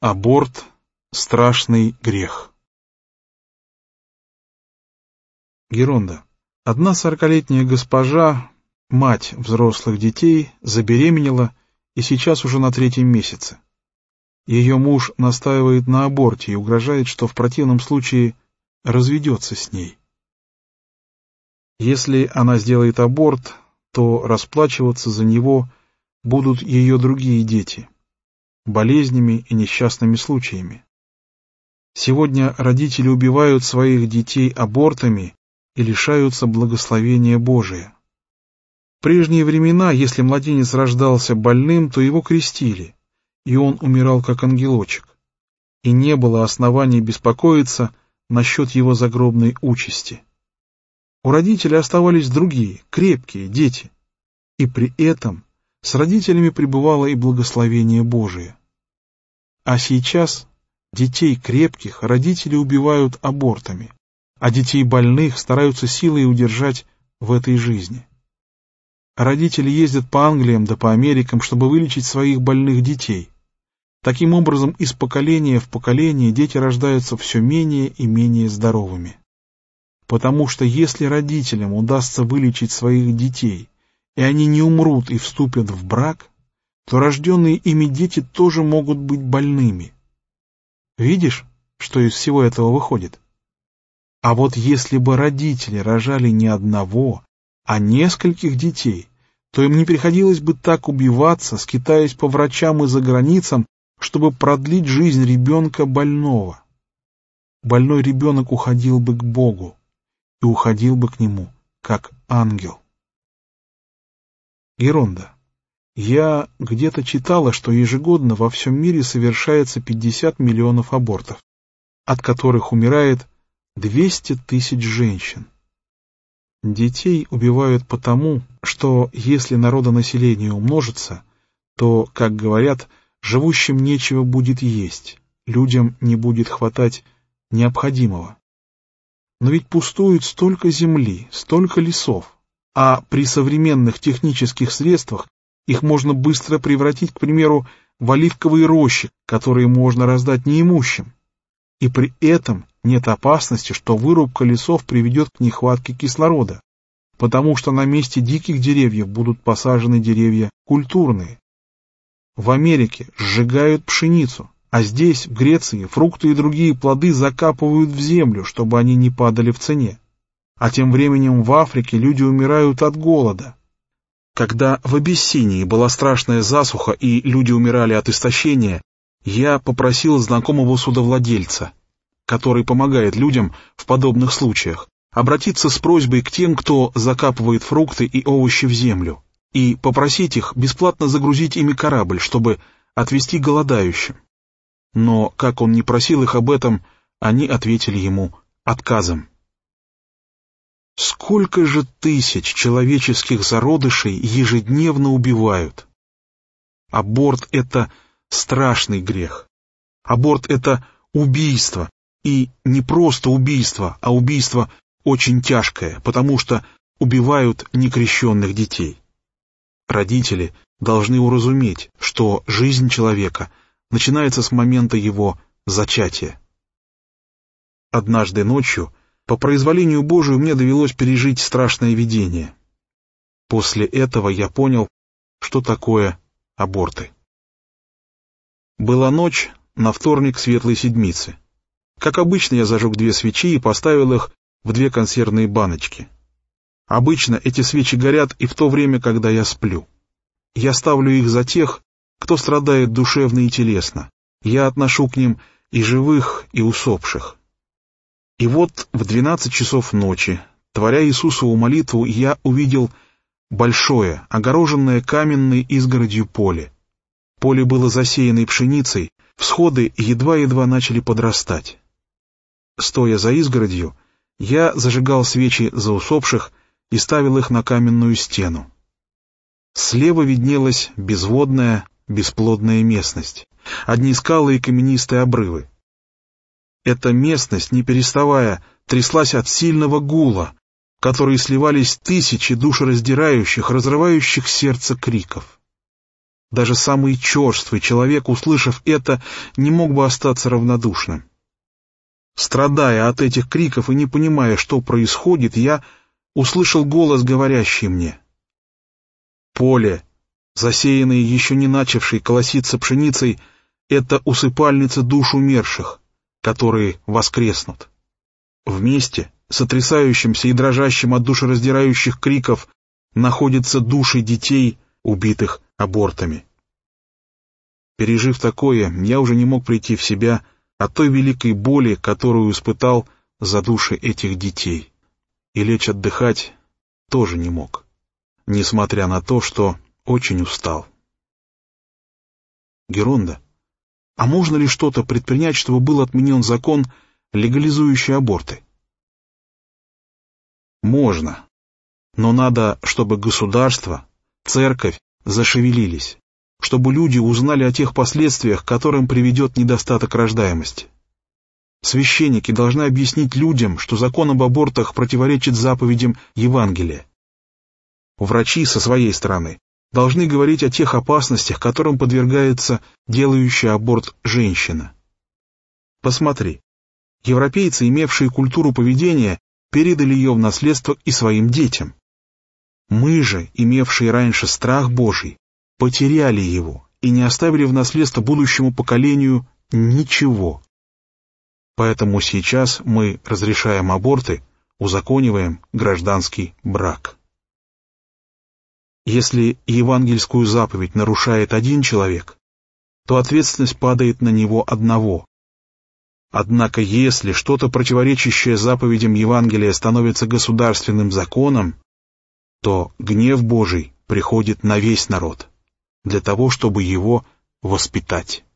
Аборт — страшный грех. Геронда. Одна 40-летняя госпожа, мать взрослых детей, забеременела и сейчас уже на 3-м месяце. Ее муж настаивает на аборте и угрожает, что в противном случае разведется с ней. Если она сделает аборт, то расплачиваться за него будут ее другие дети, болезнями и несчастными случаями. Сегодня родители убивают своих детей абортами и лишаются благословения Божия. В прежние времена, если младенец рождался больным, то его крестили, и он умирал как ангелочек, и не было оснований беспокоиться насчет его загробной участи. У родителей оставались другие, крепкие дети, и при этом с родителями пребывало и благословение Божие. А сейчас детей крепких родители убивают абортами, а детей больных стараются силой удержать в этой жизни. Родители ездят по Англиям да по Америкам, чтобы вылечить своих больных детей. Таким образом, из поколения в поколение дети рождаются все менее и менее здоровыми. Потому что если родителям удастся вылечить своих детей, и они не умрут и вступят в брак, то рожденные ими дети тоже могут быть больными. Видишь, что из всего этого выходит? А вот если бы родители рожали не одного, а нескольких детей, то им не приходилось бы так убиваться, скитаясь по врачам и за границам, чтобы продлить жизнь ребенка больного. Больной ребенок уходил бы к Богу и уходил бы к Нему, как ангел. Геронда. Я где-то читала, что ежегодно во всем мире совершается 50 миллионов абортов, от которых умирает 200 тысяч женщин. Детей убивают потому, что если народонаселение умножится, то, как говорят, живущим нечего будет есть, людям не будет хватать необходимого. Но ведь пустует столько земли, столько лесов, а при современных технических средствах их можно быстро превратить, к примеру, в оливковые рощи, которые можно раздать неимущим. И при этом нет опасности, что вырубка лесов приведет к нехватке кислорода, потому что на месте диких деревьев будут посажены деревья культурные. В Америке сжигают пшеницу, а здесь, в Греции, фрукты и другие плоды закапывают в землю, чтобы они не падали в цене. А тем временем в Африке люди умирают от голода. Когда в Абиссинии была страшная засуха и люди умирали от истощения, я попросил знакомого судовладельца, который помогает людям в подобных случаях, обратиться с просьбой к тем, кто закапывает фрукты и овощи в землю, и попросить их бесплатно загрузить ими корабль, чтобы отвезти голодающим. Но, как он не просил их об этом, они ответили ему отказом. Сколько же тысяч человеческих зародышей ежедневно убивают? Аборт — это страшный грех. Аборт — это убийство. И не просто убийство, а убийство очень тяжкое, потому что убивают некрещенных детей. Родители должны уразуметь, что жизнь человека начинается с момента его зачатия. Однажды ночью по произволению Божию мне довелось пережить страшное видение. После этого я понял, что такое аборты. Была ночь на вторник Светлой Седмицы. Как обычно, я зажег 2 свечи и поставил их в 2 консервные баночки. Обычно эти свечи горят и в то время, когда я сплю. Я ставлю их за тех, кто страдает душевно и телесно. Я отношу к ним и живых, и усопших. И вот в 12 часов ночи, творя Иисусову молитву, я увидел большое, огороженное каменной изгородью поле. Поле было засеяно пшеницей, всходы едва-едва начали подрастать. Стоя за изгородью, я зажигал свечи за усопших и ставил их на каменную стену. Слева виднелась безводная, бесплодная местность, одни скалы и каменистые обрывы. Эта местность, не переставая, тряслась от сильного гула, в который сливались тысячи душераздирающих, разрывающих сердце криков. Даже самый черствый человек, услышав это, не мог бы остаться равнодушным. Страдая от этих криков и не понимая, что происходит, я услышал голос, говорящий мне: «Поле, засеянное еще не начавшей колоситься пшеницей, — это усыпальница душ умерших, которые воскреснут». Вместе, сотрясающимся и дрожащим от душераздирающих криков, находятся души детей, убитых абортами. Пережив такое, я уже не мог прийти в себя от той великой боли, которую испытал за души этих детей. И лечь отдыхать тоже не мог, несмотря на то, что очень устал. Геронда, а можно ли что-то предпринять, чтобы был отменен закон, легализующий аборты? Можно, но надо, чтобы государство, церковь зашевелились, чтобы люди узнали о тех последствиях, к которым приведет недостаток рождаемости. Священники должны объяснить людям, что закон об абортах противоречит заповедям Евангелия. Врачи, со своей стороны, должны говорить о тех опасностях, которым подвергается делающая аборт женщина. Посмотри, европейцы, имевшие культуру поведения, передали ее в наследство и своим детям. Мы же, имевшие раньше страх Божий, потеряли его и не оставили в наследство будущему поколению ничего. Поэтому сейчас мы разрешаем аборты, узакониваем гражданский брак. Если евангельскую заповедь нарушает один человек, то ответственность падает на него одного. Однако если что-то противоречащее заповедям Евангелия становится государственным законом, то гнев Божий приходит на весь народ, для того, чтобы его воспитать.